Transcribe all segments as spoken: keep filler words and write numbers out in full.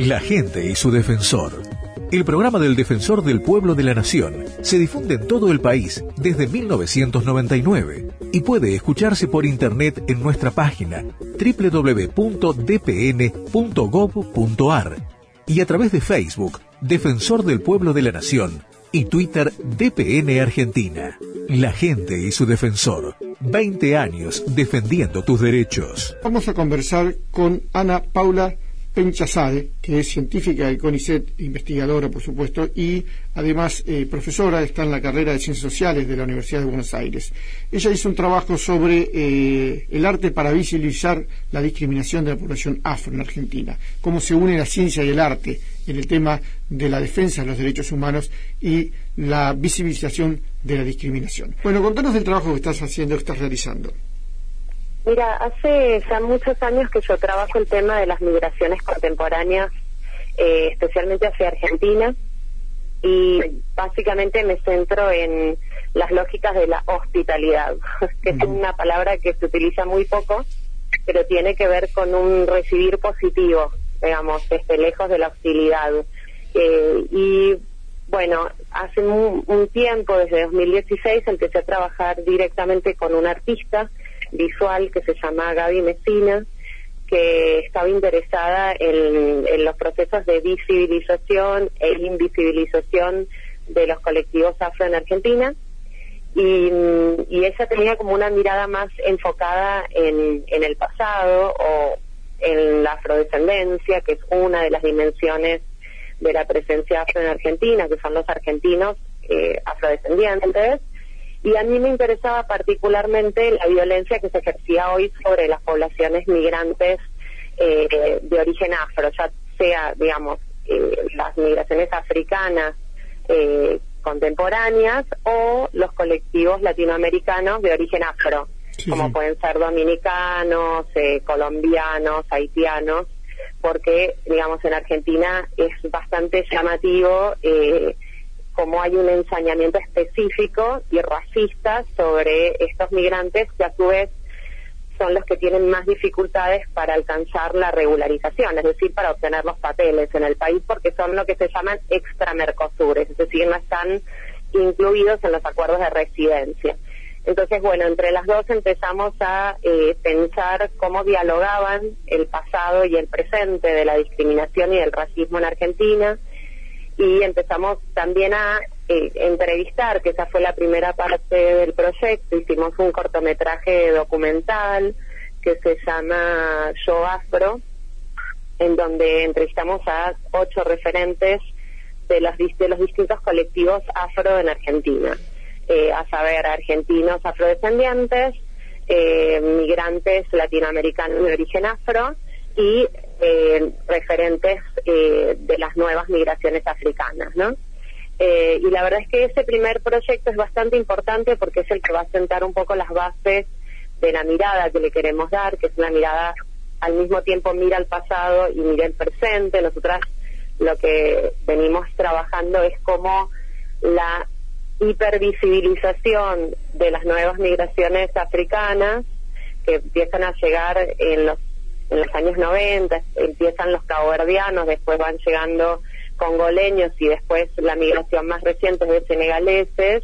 La gente y su defensor. El programa del Defensor del Pueblo de la Nación se difunde en todo el país desde mil novecientos noventa y nueve y puede escucharse por internet en nuestra página doble u doble u doble u punto d p n punto gov punto a r y a través de Facebook Defensor del Pueblo de la Nación y Twitter D P N Argentina. La gente y su defensor. veinte años defendiendo tus derechos. Vamos a conversar con Ana Paula Penchasade, que es científica del CONICET, investigadora, por supuesto, y además eh, profesora, está en la carrera de Ciencias Sociales de la Universidad de Buenos Aires. Ella hizo un trabajo sobre eh, el arte para visibilizar la discriminación de la población afro en Argentina, cómo se une la ciencia y el arte en el tema de la defensa de los derechos humanos y la visibilización de la discriminación. Bueno, contanos del trabajo que estás haciendo, que estás realizando. Mira, hace ya muchos años que yo trabajo el tema de las migraciones contemporáneas, eh, especialmente hacia Argentina, y básicamente me centro en las lógicas de la hospitalidad, que es una palabra que se utiliza muy poco, pero tiene que ver con un recibir positivo, digamos, desde lejos de la hostilidad. Eh, y bueno, hace un, un tiempo, desde dos mil dieciséis, empecé a trabajar directamente con un artista visual que se llama Gaby Messina, que estaba interesada en, en los procesos de visibilización e invisibilización de los colectivos afro en Argentina, y, y ella tenía como una mirada más enfocada en, en el pasado o en la afrodescendencia, que es una de las dimensiones de la presencia afro en Argentina, que son los argentinos eh, afrodescendientes. Y a mí me interesaba particularmente la violencia que se ejercía hoy sobre las poblaciones migrantes eh, de origen afro, ya sea, digamos, eh, las migraciones africanas eh, contemporáneas o los colectivos latinoamericanos de origen afro, sí, como sí. pueden ser dominicanos, eh, colombianos, haitianos, porque, digamos, en Argentina es bastante llamativo eh, como hay un ensañamiento específico y racista sobre estos migrantes que a su vez son los que tienen más dificultades para alcanzar la regularización, es decir, para obtener los papeles en el país, porque son lo que se llaman extramercosures, es decir, no están incluidos en los acuerdos de residencia. Entonces, bueno, entre las dos empezamos a eh, pensar cómo dialogaban el pasado y el presente de la discriminación y del racismo en Argentina, y empezamos también a eh, entrevistar, que esa fue la primera parte del proyecto. Hicimos un cortometraje documental que se llama Yo Afro, en donde entrevistamos a ocho referentes de los, de los distintos colectivos afro en Argentina, eh, a saber, argentinos afrodescendientes, eh, migrantes latinoamericanos de origen afro y eh, referentes eh, de las nuevas migraciones africanas, ¿no? Eh, y la verdad es que ese primer proyecto es bastante importante porque es el que va a sentar un poco las bases de la mirada que le queremos dar, que es una mirada al mismo tiempo mira al pasado y mira el presente. Nosotras lo que venimos trabajando es cómo la hipervisibilización de las nuevas migraciones africanas que empiezan a llegar en los en los años noventa, empiezan los caboverdianos, después van llegando congoleños y después la migración más reciente es de senegaleses.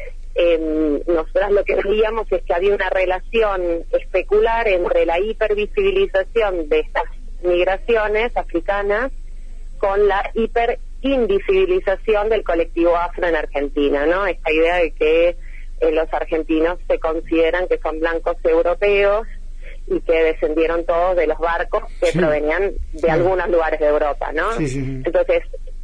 Eh, nosotras lo que veíamos es que había una relación especular entre la hipervisibilización de estas migraciones africanas con la hiperinvisibilización del colectivo afro en Argentina, ¿no? Esta idea de que eh, los argentinos se consideran que son blancos europeos y que descendieron todos de los barcos que sí. provenían de sí. algunos lugares de Europa, ¿no? Sí, sí, sí. Entonces,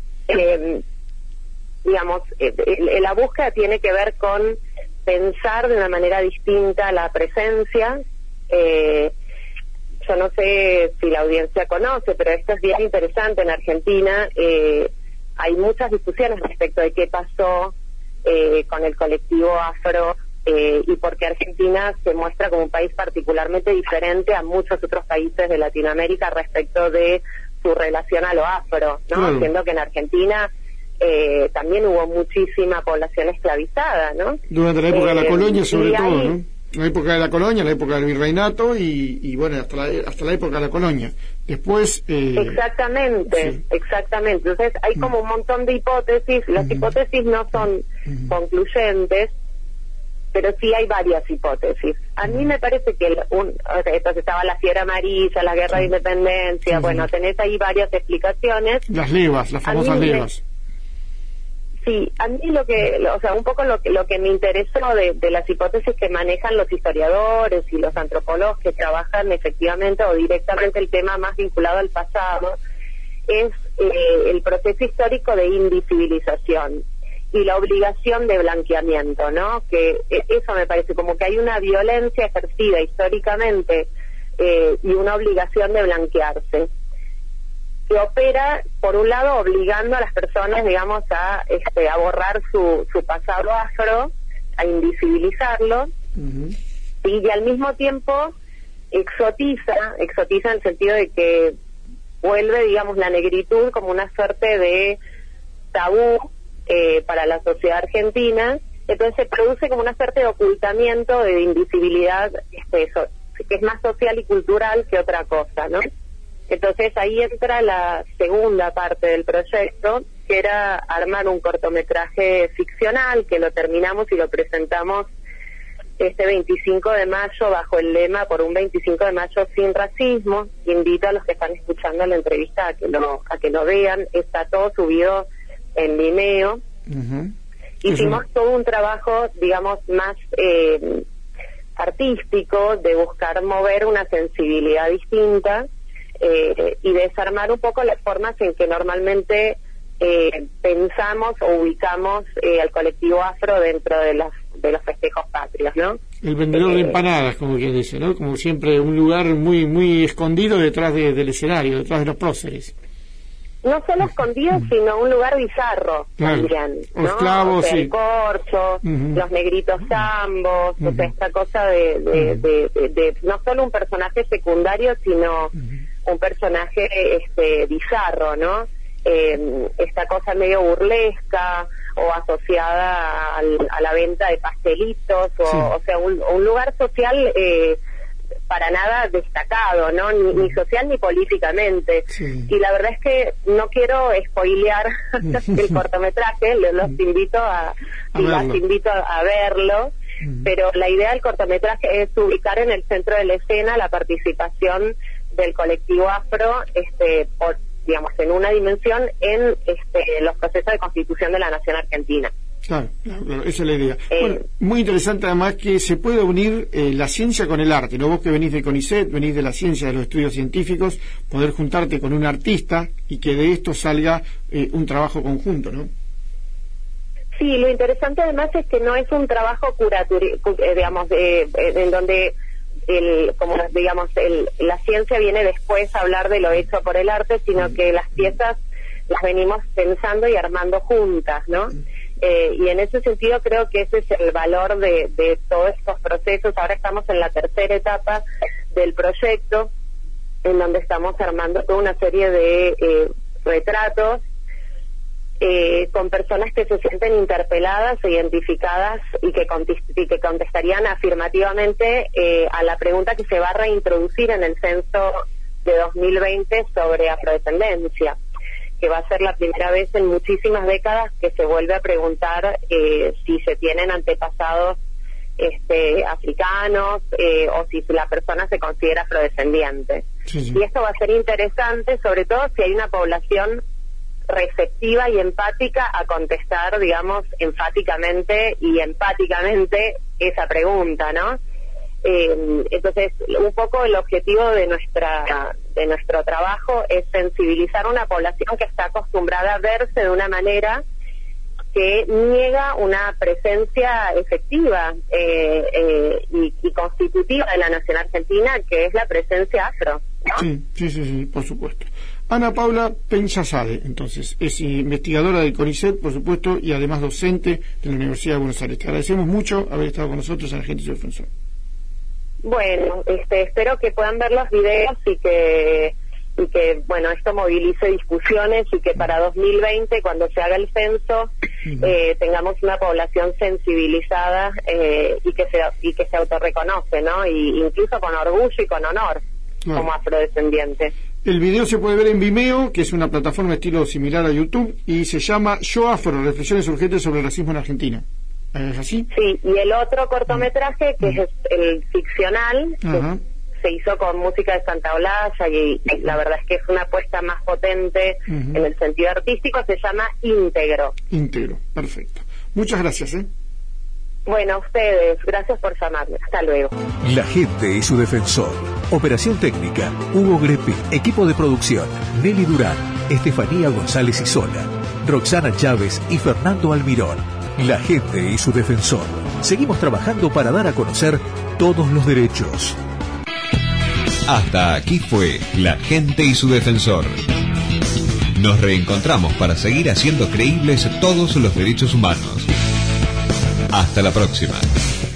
eh, digamos, eh, eh, la búsqueda tiene que ver con pensar de una manera distinta la presencia. Eh, yo no sé si la audiencia conoce, pero esto es bien interesante. En Argentina eh, hay muchas discusiones respecto de qué pasó eh, con el colectivo afro, Eh, y porque Argentina se muestra como un país particularmente diferente a muchos otros países de Latinoamérica respecto de su relación a lo afro, ¿no? Claro. Siendo que en Argentina eh, también hubo muchísima población esclavizada, ¿no? Durante la época eh, de la colonia, sobre todo, ahí, ¿no? La época de la colonia, la época del virreinato y, y bueno, hasta la, hasta la época de la colonia. Después... Eh, exactamente, sí. exactamente. Entonces hay como un montón de hipótesis. Las uh-huh. hipótesis no son uh-huh. concluyentes, pero sí hay varias hipótesis. A mí me parece que un, o sea, entonces estaba la fiebre amarilla, la guerra sí. de independencia, sí, bueno, sí. tenés ahí varias explicaciones. Las levas, las famosas levas. Me, sí, a mí lo que, o sea, un poco lo que, lo que me interesó de, de las hipótesis que manejan los historiadores y los antropólogos que trabajan efectivamente o directamente el tema más vinculado al pasado, es eh, el proceso histórico de invisibilización y la obligación de blanqueamiento, ¿no? Que eso me parece como que hay una violencia ejercida históricamente eh, y una obligación de blanquearse, que opera, por un lado, obligando a las personas, digamos, a, este, a borrar su, su pasado afro, a invisibilizarlo, uh-huh. y, y al mismo tiempo exotiza, exotiza en el sentido de que vuelve, digamos, la negritud como una suerte de tabú eh, para la sociedad argentina. Entonces se produce como una suerte de ocultamiento, de invisibilidad, este, eso, que es más social y cultural que otra cosa, ¿no? Entonces ahí entra la segunda parte del proyecto, que era armar un cortometraje ficcional, que lo terminamos y lo presentamos este veinticinco de mayo bajo el lema por un veinticinco de mayo sin racismo. Invito a los que están escuchando la entrevista a que lo, a que lo vean. Está todo subido en Vimeo. Uh-huh. Hicimos uh-huh. todo un trabajo, digamos, más eh, artístico, de buscar mover una sensibilidad distinta. Eh, y desarmar un poco las formas en que normalmente eh, pensamos o ubicamos eh, al colectivo afro dentro de los, de los festejos patrios, ¿no? El vendedor eh, de empanadas, como quien dice, ¿no? Como siempre, un lugar muy muy escondido detrás de, del escenario, detrás de los próceres. No solo escondido, uh-huh. sino un lugar bizarro, claro. también, ¿no? Los clavos, o sea, sí. el corcho, uh-huh. los negritos zambos, uh-huh. o sea, esta cosa de, de, uh-huh. de, de, de no solo un personaje secundario, sino... Uh-huh. un personaje este bizarro, ¿no? Eh, esta cosa medio burlesca o asociada al, a la venta de pastelitos, o, sí. o sea, un, un lugar social eh, para nada destacado, ¿no? Ni, ni social ni políticamente. Sí. Y la verdad es que no quiero spoilear el cortometraje, los, los invito a, a las invito a verlo, uh-huh. pero la idea del cortometraje es ubicar en el centro de la escena la participación del colectivo afro, este, por, digamos, en una dimensión en este, los procesos de constitución de la nación argentina. Claro, claro, claro, esa es la idea. Eh, bueno, muy interesante además que se puede unir eh, la ciencia con el arte, ¿no? Vos que venís de CONICET, venís de la ciencia, de los estudios científicos, poder juntarte con un artista y que de esto salga eh, un trabajo conjunto, ¿no? Sí, lo interesante además es que no es un trabajo curatorio, eh, digamos, eh, eh, en donde el, como digamos, el, la ciencia viene después a hablar de lo hecho por el arte, sino que las piezas las venimos pensando y armando juntas, ¿no? Eh, y en ese sentido creo que ese es el valor de, de todos estos procesos. Ahora estamos en la tercera etapa del proyecto, en donde estamos armando toda una serie de eh, retratos Eh, con personas que se sienten interpeladas e identificadas y que, contest- y que contestarían afirmativamente eh, a la pregunta que se va a reintroducir en el censo de dos mil veinte sobre afrodescendencia, que va a ser la primera vez en muchísimas décadas que se vuelve a preguntar eh, si se tienen antepasados este, africanos eh, o si la persona se considera afrodescendiente. Sí, sí. Y esto va a ser interesante, sobre todo si hay una población receptiva y empática a contestar, digamos, enfáticamente y empáticamente esa pregunta, ¿no? Eh, entonces, un poco el objetivo de nuestra de nuestro trabajo es sensibilizar a una población que está acostumbrada a verse de una manera que niega una presencia efectiva eh, eh, y, y constitutiva de la nación argentina, que es la presencia afro, ¿no? Sí, sí, sí, sí, por supuesto. Ana Paula Penchasade, entonces, es investigadora del CONICET, por supuesto, y además docente de la Universidad de Buenos Aires. Te agradecemos mucho haber estado con nosotros en Agente y Defensor. Bueno, este, espero que puedan ver los videos y que y que, bueno, esto movilice discusiones y que para dos mil veinte, cuando se haga el censo, eh, tengamos una población sensibilizada eh, y que se y que se autorreconoce, ¿no? Y incluso con orgullo y con honor, claro, como afrodescendiente. El video se puede ver en Vimeo, que es una plataforma estilo similar a YouTube, y se llama Yo Afro, reflexiones urgentes sobre el racismo en Argentina. ¿Es así? Sí, y el otro cortometraje, que es el ficcional, Ajá. que se hizo con música de Santa Olalla, y, y la verdad es que es una apuesta más potente uh-huh. en el sentido artístico, se llama Íntegro. Íntegro, perfecto. Muchas gracias, ¿eh? Bueno, a ustedes, gracias por llamarme. Hasta luego. La gente y su defensor. Operación técnica, Hugo Grepi. Equipo de producción, Nelly Durán, Estefanía González Isola, Roxana Chávez y Fernando Almirón. La gente y su defensor. Seguimos trabajando para dar a conocer todos los derechos. Hasta aquí fue La gente y su defensor. Nos reencontramos para seguir haciendo creíbles todos los derechos humanos. Hasta la próxima.